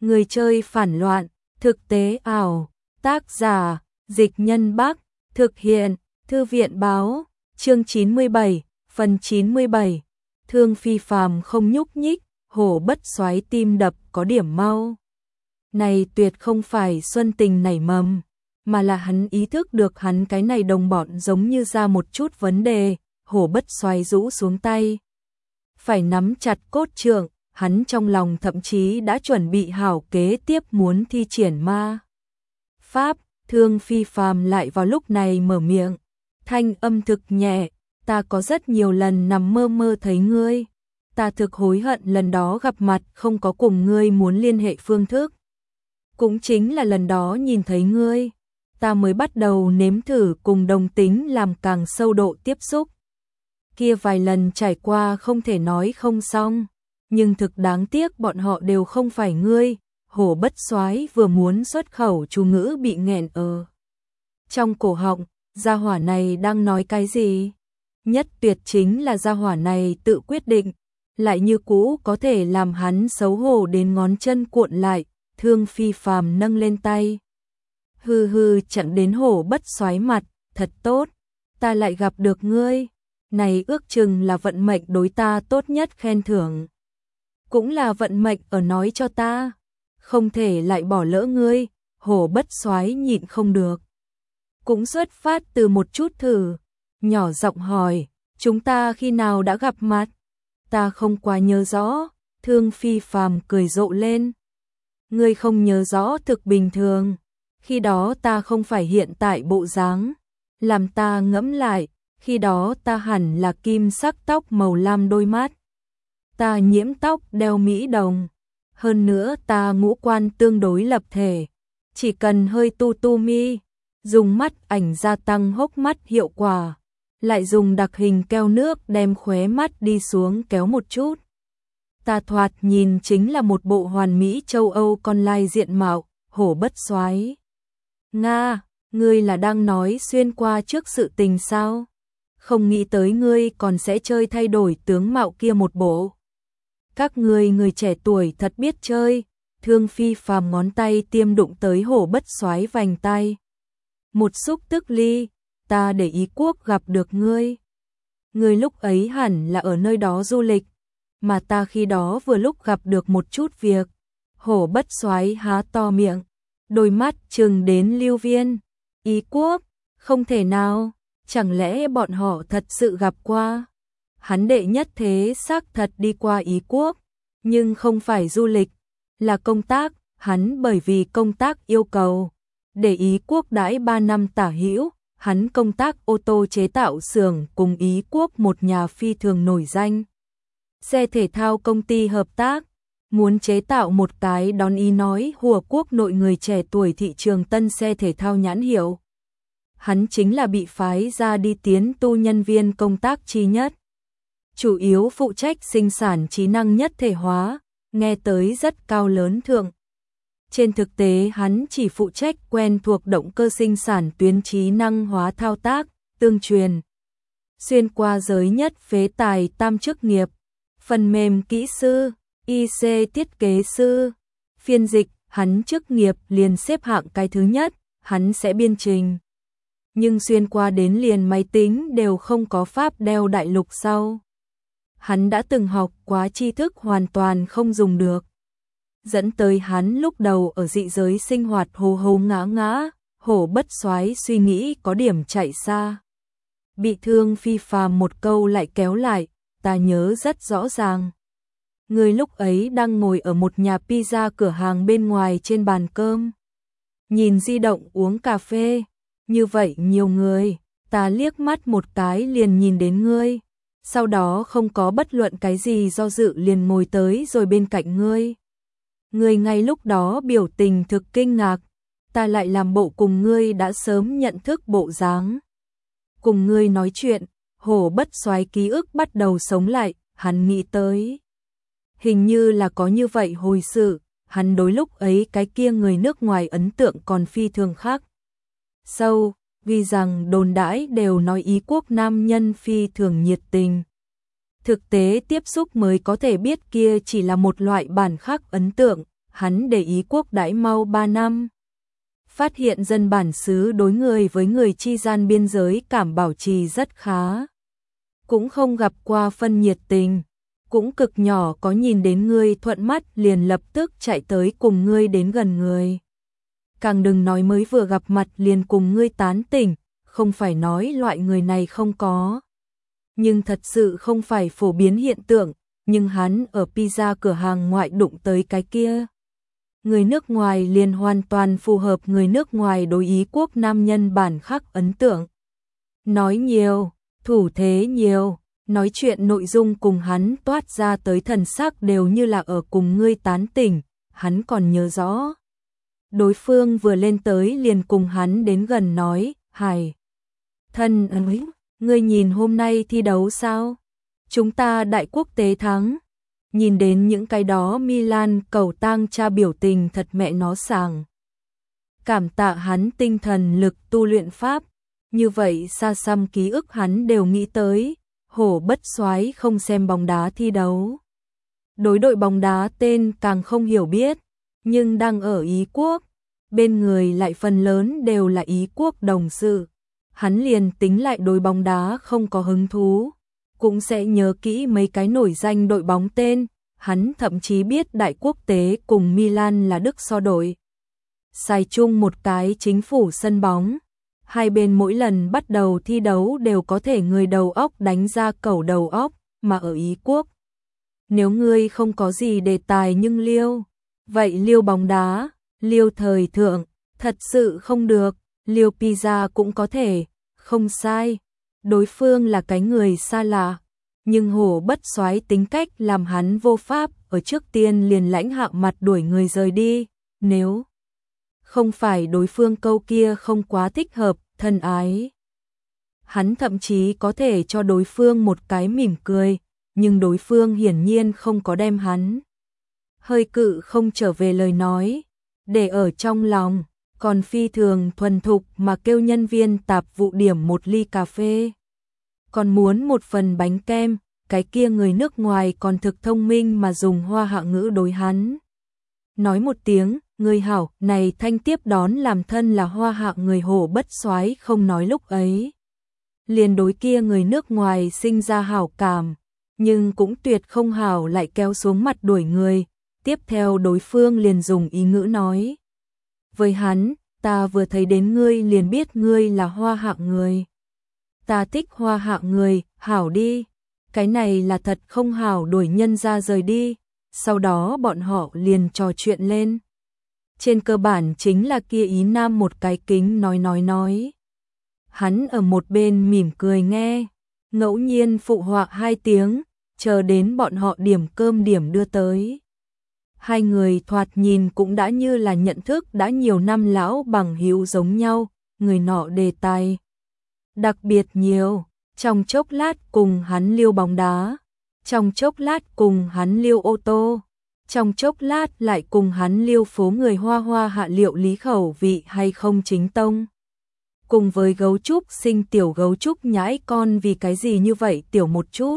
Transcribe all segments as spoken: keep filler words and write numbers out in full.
Người chơi phản loạn, thực tế ảo, tác giả, Dịch Nhân Bắc, thực hiện, Thư viện báo, chương chín mươi bảy, phần chín mươi bảy. Thương Phi Phàm không nhúc nhích, hổ bất xoáy tim đập có điểm mau. Này tuyệt không phải xuân tình nảy mầm, mà là hắn ý thức được hắn cái này đồng bọn giống như ra một chút vấn đề, hổ bất xoáy rũ xuống tay. Phải nắm chặt cốt trượng, hắn trong lòng thậm chí đã chuẩn bị hảo kế tiếp muốn thi triển ma pháp. Thương Phi Phàm lại vào lúc này mở miệng, thanh âm thực nhẹ, ta có rất nhiều lần nằm mơ mơ thấy ngươi, ta thực hối hận lần đó gặp mặt không có cùng ngươi muốn liên hệ phương thức. Cũng chính là lần đó nhìn thấy ngươi, ta mới bắt đầu nếm thử cùng đồng tính làm càng sâu độ tiếp xúc. Kia vài lần trải qua không thể nói không xong, nhưng thực đáng tiếc bọn họ đều không phải ngươi. Hổ bất xoáy vừa muốn xuất khẩu chú ngữ bị nghẹn ở trong cổ họng, gia hỏa này đang nói cái gì? Nhất tuyệt chính là gia hỏa này tự quyết định, lại như cũ có thể làm hắn xấu hổ đến ngón chân cuộn lại. Thương Phi Phàm nâng lên tay, hư hư chặn đến hổ bất xoáy mặt, thật tốt, ta lại gặp được ngươi, này ước chừng là vận mệnh đối ta tốt nhất khen thưởng. Cũng là vận mệnh ở nói cho ta, không thể lại bỏ lỡ ngươi. Hổ bất xoáy nhịn không được, cũng xuất phát từ một chút thử, nhỏ giọng hỏi, chúng ta khi nào đã gặp mặt? Ta không quá nhớ rõ. Thương Phi Phàm cười rộ lên, ngươi không nhớ rõ thực bình thường, khi đó ta không phải hiện tại bộ dáng. Làm ta ngẫm lại, khi đó ta hẳn là kim sắc tóc màu lam đôi mắt, ta nhiễm tóc đeo mỹ đồng, hơn nữa ta ngũ quan tương đối lập thể, chỉ cần hơi tu tu mi, dùng mắt ảnh gia tăng hốc mắt hiệu quả, lại dùng đặc hình keo nước đem khóe mắt đi xuống kéo một chút. Ta thoạt nhìn chính là một bộ hoàn mỹ châu Âu con lai diện mạo. Hổ bất xoáy, Nga, ngươi là đang nói xuyên qua trước sự tình sao? Không nghĩ tới ngươi còn sẽ chơi thay đổi tướng mạo kia một bộ. Các ngươi người trẻ tuổi thật biết chơi. Thương Phi Phàm ngón tay tiêm đụng tới hổ bất xoáy vành tay. Một xúc tức ly, ta để ý quốc gặp được ngươi. Ngươi lúc ấy hẳn là ở nơi đó du lịch, mà ta khi đó vừa lúc gặp được một chút việc. Hổ bất xoáy há to miệng, đôi mắt trừng đến lưu viên. Ý quốc, không thể nào, chẳng lẽ bọn họ thật sự gặp qua? Hắn đệ nhất thế xác thật đi qua Ý quốc, nhưng không phải du lịch, là công tác. Hắn bởi vì công tác yêu cầu, để Ý quốc đãi ba năm tả hữu. Hắn công tác ô tô chế tạo xưởng cùng Ý quốc một nhà phi thường nổi danh xe thể thao công ty hợp tác, muốn chế tạo một cái đón ý nói hùa quốc nội người trẻ tuổi thị trường tân xe thể thao nhãn hiệu. Hắn chính là bị phái ra đi tiến tu nhân viên công tác chi nhất, chủ yếu phụ trách sinh sản trí năng nhất thể hóa, nghe tới rất cao lớn thượng. Trên thực tế hắn chỉ phụ trách quen thuộc động cơ sinh sản tuyến trí năng hóa thao tác, tương truyền. Xuyên qua giới nhất phế tài tam chức nghiệp, phần mềm kỹ sư, i xê thiết kế sư, phiên dịch, hắn chức nghiệp liền xếp hạng cái thứ nhất, hắn sẽ biên trình. Nhưng xuyên qua đến liền máy tính đều không có pháp đeo đại lục sau. Hắn đã từng học quá tri thức hoàn toàn không dùng được, dẫn tới hắn lúc đầu ở dị giới sinh hoạt hồ hồ ngã ngã. Hổ bất xoáy suy nghĩ có điểm chạy xa, bị Thương Phi Phàm một câu lại kéo lại, ta nhớ rất rõ ràng. Người lúc ấy đang ngồi ở một nhà pizza cửa hàng bên ngoài trên bàn cơm, nhìn di động uống cà phê, như vậy nhiều người, ta liếc mắt một cái liền nhìn đến ngươi, sau đó không có bất luận cái gì do dự liền ngồi tới rồi bên cạnh ngươi. Ngươi ngay lúc đó biểu tình thực kinh ngạc, ta lại làm bộ cùng ngươi đã sớm nhận thức bộ dáng. Cùng ngươi nói chuyện, hổ bất xoáy ký ức bắt đầu sống lại, hắn nghĩ tới. Hình như là có như vậy hồi sự, hắn đối lúc ấy cái kia người nước ngoài ấn tượng còn phi thường khác sâu, vì rằng đồn đãi đều nói Ý quốc nam nhân phi thường nhiệt tình. Thực tế tiếp xúc mới có thể biết kia chỉ là một loại bản khác ấn tượng, hắn để ý quốc đãi mau ba năm. Phát hiện dân bản xứ đối người với người chi gian biên giới cảm bảo trì rất khá. Cũng không gặp qua phân nhiệt tình, cũng cực nhỏ có nhìn đến ngươi thuận mắt liền lập tức chạy tới cùng ngươi đến gần người. Càng đừng nói mới vừa gặp mặt liền cùng ngươi tán tỉnh, không phải nói loại người này không có. Nhưng thật sự không phải phổ biến hiện tượng, nhưng hắn ở pizza cửa hàng ngoại đụng tới cái kia. Người nước ngoài liền hoàn toàn phù hợp người nước ngoài đối Ý quốc nam nhân bản khắc ấn tượng. Nói nhiều, thủ thế nhiều, nói chuyện nội dung cùng hắn toát ra tới thần sắc đều như là ở cùng ngươi tán tỉnh, hắn còn nhớ rõ. Đối phương vừa lên tới liền cùng hắn đến gần nói, Hải, thân ấy, ngươi nhìn hôm nay thi đấu sao? Chúng ta đại quốc tế thắng. Nhìn đến những cái đó Milan cầu tang cha biểu tình thật mẹ nó sảng. Cảm tạ hắn tinh thần lực tu luyện pháp, như vậy xa xăm ký ức hắn đều nghĩ tới, hổ bất soái không xem bóng đá thi đấu. Đối đội bóng đá tên càng không hiểu biết, nhưng đang ở Ý quốc, bên người lại phần lớn đều là Ý quốc đồng sự. Hắn liền tính lại đối bóng đá không có hứng thú, cũng sẽ nhớ kỹ mấy cái nổi danh đội bóng tên, hắn thậm chí biết đại quốc tế cùng Milan là Đức so đội. Xài chung một cái chính phủ sân bóng, hai bên mỗi lần bắt đầu thi đấu đều có thể người đầu óc đánh ra cầu đầu óc, mà ở Ý quốc. Nếu ngươi không có gì đề tài nhưng liêu, vậy liêu bóng đá, liêu thời thượng, thật sự không được, liêu pizza cũng có thể, không sai. Đối phương là cái người xa lạ, nhưng hổ bất soái tính cách làm hắn vô pháp ở trước tiên liền lãnh hạng mặt đuổi người rời đi, nếu không phải đối phương câu kia không quá thích hợp, thân ái. Hắn thậm chí có thể cho đối phương một cái mỉm cười, nhưng đối phương hiển nhiên không có đem hắn. Hơi cự không trở về lời nói, để ở trong lòng, còn phi thường thuần thục mà kêu nhân viên tạp vụ điểm một ly cà phê. Còn muốn một phần bánh kem, cái kia người nước ngoài còn thực thông minh mà dùng hoa hạ ngữ đối hắn. Nói một tiếng, người hảo, này thanh tiếp đón làm thân là hoa hạ người hổ bất soái không nói lúc ấy. Liền đối kia người nước ngoài sinh ra hảo cảm, nhưng cũng tuyệt không hảo lại kéo xuống mặt đuổi người, tiếp theo đối phương liền dùng ý ngữ nói. Với hắn, ta vừa thấy đến ngươi liền biết ngươi là hoa hạ người. Ta thích hoa hạ người, hảo đi. Cái này là thật không hảo đuổi nhân ra rời đi. Sau đó bọn họ liền trò chuyện lên. Trên cơ bản chính là kia Ý Nam một cái kính nói nói nói. Hắn ở một bên mỉm cười nghe, ngẫu nhiên phụ họa hai tiếng, chờ đến bọn họ điểm cơm điểm đưa tới. Hai người thoạt nhìn cũng đã như là nhận thức đã nhiều năm lão bằng hữu giống nhau, người nọ đề tài. Đặc biệt nhiều, trong chốc lát cùng hắn liêu bóng đá, trong chốc lát cùng hắn liêu ô tô, trong chốc lát lại cùng hắn liêu phố người hoa hoa hạ liệu lý khẩu vị hay không chính tông. Cùng với gấu trúc sinh tiểu gấu trúc nhãi con vì cái gì như vậy tiểu một chút.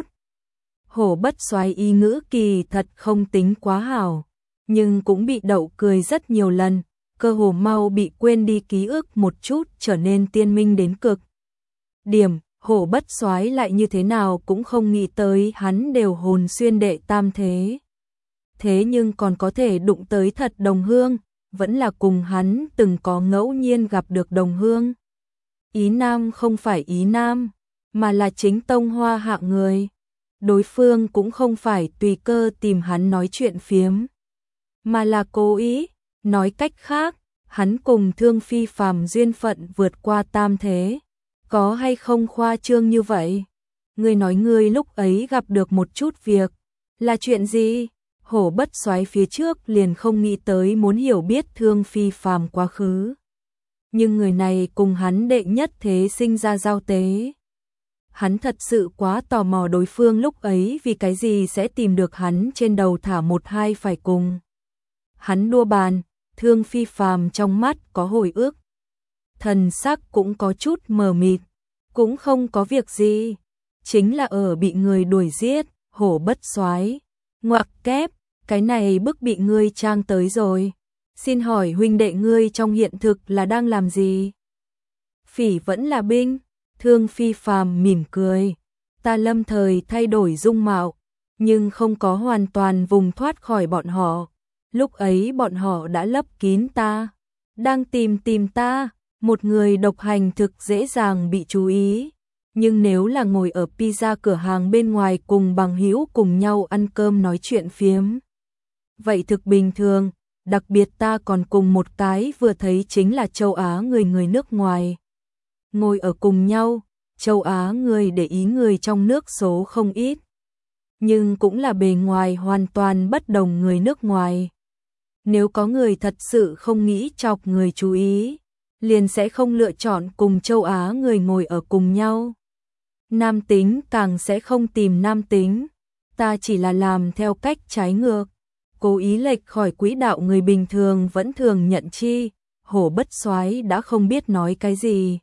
Hổ bất soái ý ngữ kỳ thật không tính quá hảo, nhưng cũng bị đậu cười rất nhiều lần, cơ hồ mau bị quên đi ký ức một chút trở nên tiên minh đến cực. Điểm, hổ bất soái lại như thế nào cũng không nghĩ tới hắn đều hồn xuyên đệ tam thế. Thế nhưng còn có thể đụng tới thật đồng hương, vẫn là cùng hắn từng có ngẫu nhiên gặp được đồng hương. Ý Nam không phải Ý Nam, mà là chính tông hoa hạ người. Đối phương cũng không phải tùy cơ tìm hắn nói chuyện phiếm, mà là cố ý, nói cách khác, hắn cùng Thương Phi phàm duyên phận vượt qua tam thế. Có hay không khoa trương như vậy? Ngươi nói ngươi lúc ấy gặp được một chút việc, là chuyện gì? Hổ bất soái phía trước liền không nghĩ tới muốn hiểu biết Thương Phi phàm quá khứ. Nhưng người này cùng hắn đệ nhất thế sinh ra giao tế. Hắn thật sự quá tò mò đối phương lúc ấy vì cái gì sẽ tìm được hắn trên đầu thả một hai phải cùng. Hắn đua bàn, Thương Phi phàm trong mắt có hồi ức. Thần sắc cũng có chút mờ mịt, cũng không có việc gì. Chính là ở bị người đuổi giết, hổ bất soái ngoặc kép, cái này bức bị ngươi trang tới rồi. Xin hỏi huynh đệ ngươi trong hiện thực là đang làm gì? Phỉ vẫn là binh. Thương Phi Phàm mỉm cười. Ta lâm thời thay đổi dung mạo, nhưng không có hoàn toàn vùng thoát khỏi bọn họ. Lúc ấy bọn họ đã lấp kín ta, đang tìm tìm ta. Một người độc hành thực dễ dàng bị chú ý, nhưng nếu là ngồi ở pizza cửa hàng bên ngoài cùng bằng hữu cùng nhau ăn cơm nói chuyện phiếm, vậy thực bình thường. Đặc biệt ta còn cùng một cái vừa thấy chính là châu Á người người nước ngoài. Ngồi ở cùng nhau, châu Á người để ý người trong nước số không ít, nhưng cũng là bề ngoài hoàn toàn bất đồng người nước ngoài. Nếu có người thật sự không nghĩ chọc người chú ý, liền sẽ không lựa chọn cùng châu Á người ngồi ở cùng nhau. Nam tính càng sẽ không tìm nam tính. Ta chỉ là làm theo cách trái ngược, cố ý lệch khỏi quỹ đạo người bình thường vẫn thường nhận chi. Hổ Bất Soái đã không biết nói cái gì.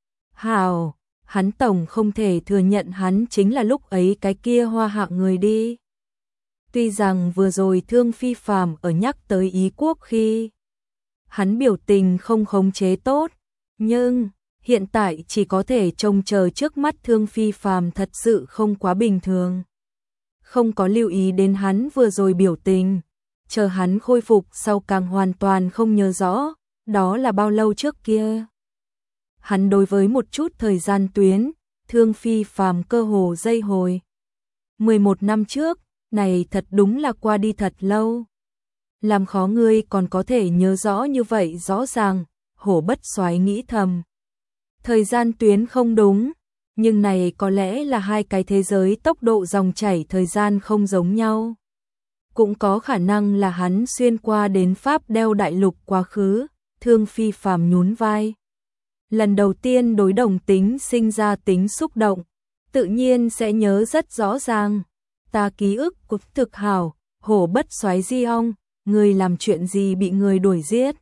Hào, hắn tổng không thể thừa nhận hắn chính là lúc ấy cái kia hoa hạ người đi. Tuy rằng vừa rồi Thương Phi Phàm ở nhắc tới Ý Quốc khi hắn biểu tình không khống chế tốt, nhưng hiện tại chỉ có thể trông chờ trước mắt Thương Phi Phàm thật sự không quá bình thường. Không có lưu ý đến hắn vừa rồi biểu tình, chờ hắn khôi phục sau càng hoàn toàn không nhớ rõ, đó là bao lâu trước kia. Hắn đối với một chút thời gian tuyến, Thương Phi Phàm cơ hồ dây hồi. mười một năm trước, này thật đúng là qua đi thật lâu. Làm khó ngươi còn có thể nhớ rõ như vậy rõ ràng, Hổ Bất Soái nghĩ thầm. Thời gian tuyến không đúng, nhưng này có lẽ là hai cái thế giới tốc độ dòng chảy thời gian không giống nhau. Cũng có khả năng là hắn xuyên qua đến Pháp đeo đại lục quá khứ. Thương Phi Phàm nhún vai. Lần đầu tiên đối đồng tính sinh ra tính xúc động, tự nhiên sẽ nhớ rất rõ ràng. Ta ký ức của thực hảo, Hổ Bất Soái di ong, người làm chuyện gì bị người đuổi giết?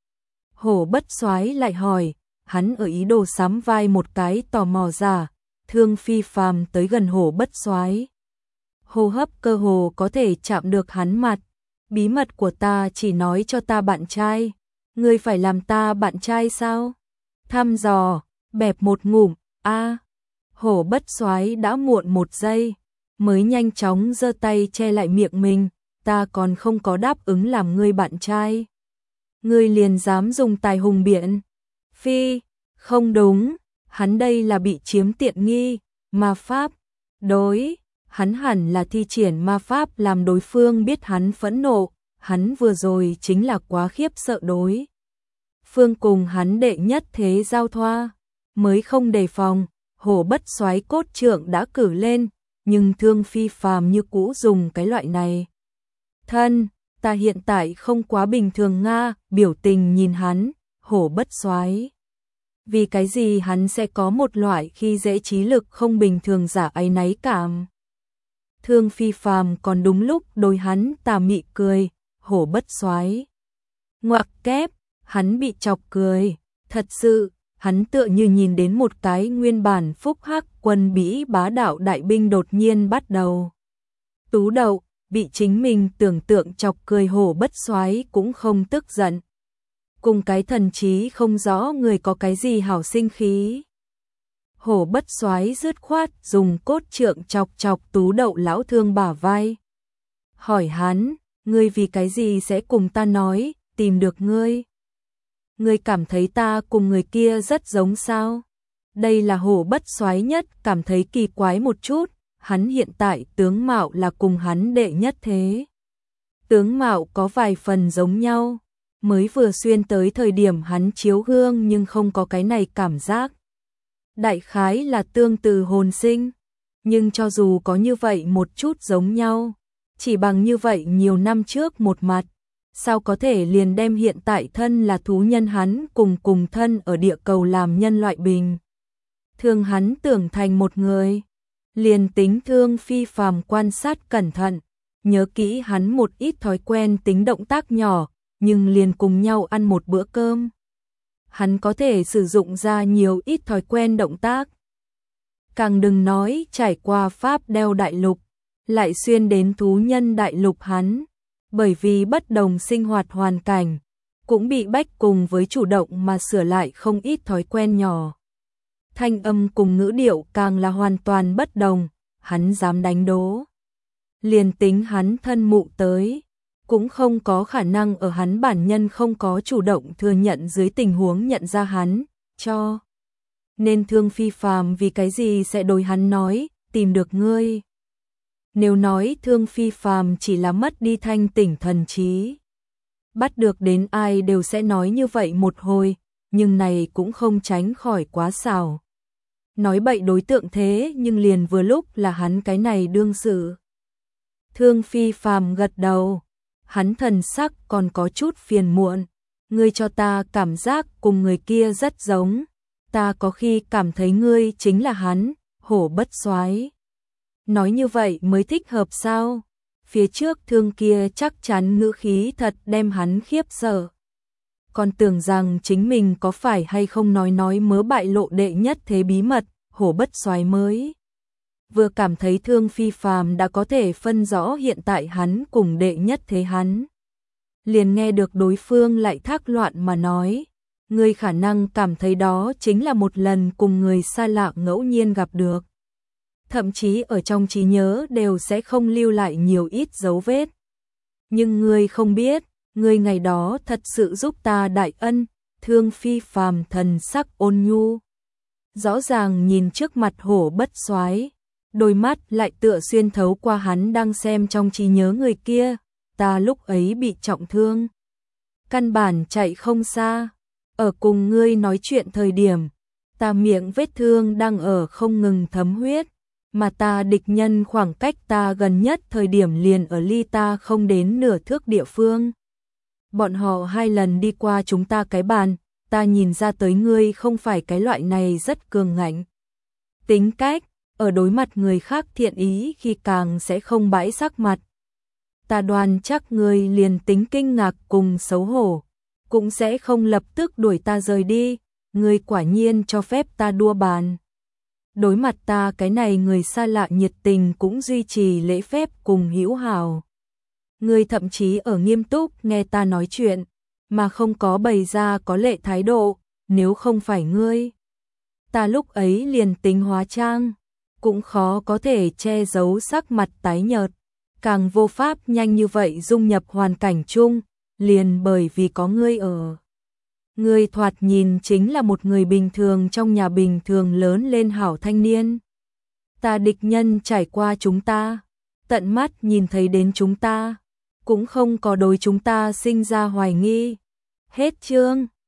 Hổ Bất Soái lại hỏi, hắn ở ý đồ sắm vai một cái tò mò giả. Thương Phi Phàm tới gần Hổ Bất Soái, hô hấp cơ hồ có thể chạm được hắn mặt. Bí mật của ta chỉ nói cho ta bạn trai, ngươi phải làm ta bạn trai sao? Thăm dò, bẹp một ngụm, a. Hổ Bất Soái đã muộn một giây, mới nhanh chóng giơ tay che lại miệng mình, ta còn không có đáp ứng làm ngươi bạn trai. Ngươi liền dám dùng tài hùng biện. Phi, không đúng, hắn đây là bị chiếm tiện nghi, ma pháp. Đối, hắn hẳn là thi triển ma pháp làm đối phương biết hắn phẫn nộ, hắn vừa rồi chính là quá khiếp sợ đối. Phương cùng hắn đệ nhất thế giao thoa, mới không đề phòng, Hổ Bất Soái cốt trượng đã cử lên, nhưng Thương Phi Phàm như cũ dùng cái loại này. Thân, ta hiện tại không quá bình thường nga, biểu tình nhìn hắn, Hổ Bất Soái. Vì cái gì hắn sẽ có một loại khi dễ trí lực không bình thường giả áy náy cảm. Thương Phi Phàm còn đúng lúc đối hắn tà mị cười, Hổ Bất Soái. Ngoặc kép, hắn bị chọc cười, thật sự, hắn tựa như nhìn đến một cái nguyên bản phúc hắc quân Bỉ bá đạo đại binh đột nhiên bắt đầu. Tú đậu, bị chính mình tưởng tượng chọc cười Hổ Bất Soái cũng không tức giận. Cùng cái thần trí không rõ người có cái gì hảo sinh khí. Hổ Bất Soái dứt khoát dùng cốt trượng chọc chọc Tú đậu lão thương bả vai. Hỏi hắn, ngươi vì cái gì sẽ cùng ta nói, tìm được ngươi? Ngươi cảm thấy ta cùng người kia rất giống sao? Đây là Hổ Bất Soái nhất cảm thấy kỳ quái một chút, hắn hiện tại tướng mạo là cùng hắn đệ nhất thế. Tướng mạo có vài phần giống nhau, mới vừa xuyên tới thời điểm hắn chiếu gương nhưng không có cái này cảm giác. Đại khái là tương từ hồn sinh, nhưng cho dù có như vậy một chút giống nhau, chỉ bằng như vậy nhiều năm trước một mặt, sao có thể liền đem hiện tại thân là thú nhân hắn cùng cùng thân ở địa cầu làm nhân loại bình. Thường hắn tưởng thành một người, liền tính Thương Phi Phàm quan sát cẩn thận, nhớ kỹ hắn một ít thói quen tính động tác nhỏ, nhưng liền cùng nhau ăn một bữa cơm. Hắn có thể sử dụng ra nhiều ít thói quen động tác. Càng đừng nói trải qua Pháp đeo đại lục, lại xuyên đến thú nhân đại lục hắn, bởi vì bất đồng sinh hoạt hoàn cảnh, cũng bị bách cùng với chủ động mà sửa lại không ít thói quen nhỏ. Thanh âm cùng ngữ điệu càng là hoàn toàn bất đồng, hắn dám đánh đố. Liền tính hắn thân mụ tới, cũng không có khả năng ở hắn bản nhân không có chủ động thừa nhận dưới tình huống nhận ra hắn, cho. Nên Thương Phi Phàm vì cái gì sẽ đối hắn nói, tìm được ngươi. Nếu nói Thương Phi Phàm chỉ là mất đi thanh tỉnh thần trí, bắt được đến ai đều sẽ nói như vậy một hồi, nhưng này cũng không tránh khỏi quá xảo. Nói bậy đối tượng thế nhưng liền vừa lúc là hắn cái này đương sự. Thương Phi Phàm gật đầu, hắn thần sắc còn có chút phiền muộn, ngươi cho ta cảm giác cùng người kia rất giống, ta có khi cảm thấy ngươi chính là hắn, Hổ Bất Soái. Nói như vậy mới thích hợp sao? Phía trước Thương kia chắc chắn ngữ khí thật đem hắn khiếp sợ. Còn tưởng rằng chính mình có phải hay không nói nói mớ bại lộ đệ nhất thế bí mật, Hổ Bất Soái mới. Vừa cảm thấy Thương Phi Phàm đã có thể phân rõ hiện tại hắn cùng đệ nhất thế hắn. Liền nghe được đối phương lại thác loạn mà nói, ngươi khả năng cảm thấy đó chính là một lần cùng người xa lạ ngẫu nhiên gặp được. Thậm chí ở trong trí nhớ đều sẽ không lưu lại nhiều ít dấu vết. Nhưng ngươi không biết, ngươi ngày đó thật sự giúp ta đại ân. Thương Phi Phàm thần sắc ôn nhu, rõ ràng nhìn trước mặt Hổ Bất Soái, đôi mắt lại tựa xuyên thấu qua hắn đang xem trong trí nhớ người kia, ta lúc ấy bị trọng thương, căn bản chạy không xa, ở cùng ngươi nói chuyện thời điểm, ta miệng vết thương đang ở không ngừng thấm huyết, mà ta địch nhân khoảng cách ta gần nhất thời điểm liền ở ly ta không đến nửa thước địa phương. Bọn họ hai lần đi qua chúng ta cái bàn, ta nhìn ra tới ngươi không phải cái loại này rất cường ngạnh. Tính cách, ở đối mặt người khác thiện ý khi càng sẽ không bãi sắc mặt. Ta đoán chắc ngươi liền tính kinh ngạc cùng xấu hổ, cũng sẽ không lập tức đuổi ta rời đi, ngươi quả nhiên cho phép ta đua bàn. Đối mặt ta cái này người xa lạ nhiệt tình cũng duy trì lễ phép cùng hữu hảo. Ngươi thậm chí ở nghiêm túc nghe ta nói chuyện, mà không có bày ra có lệ thái độ, nếu không phải ngươi. Ta lúc ấy liền tính hóa trang, cũng khó có thể che giấu sắc mặt tái nhợt, càng vô pháp nhanh như vậy dung nhập hoàn cảnh chung, liền bởi vì có ngươi ở. Ngươi thoạt nhìn chính là một người bình thường trong nhà bình thường lớn lên hảo thanh niên. Ta địch nhân trải qua chúng ta, tận mắt nhìn thấy đến chúng ta, cũng không có đối chúng ta sinh ra hoài nghi. Hết chương.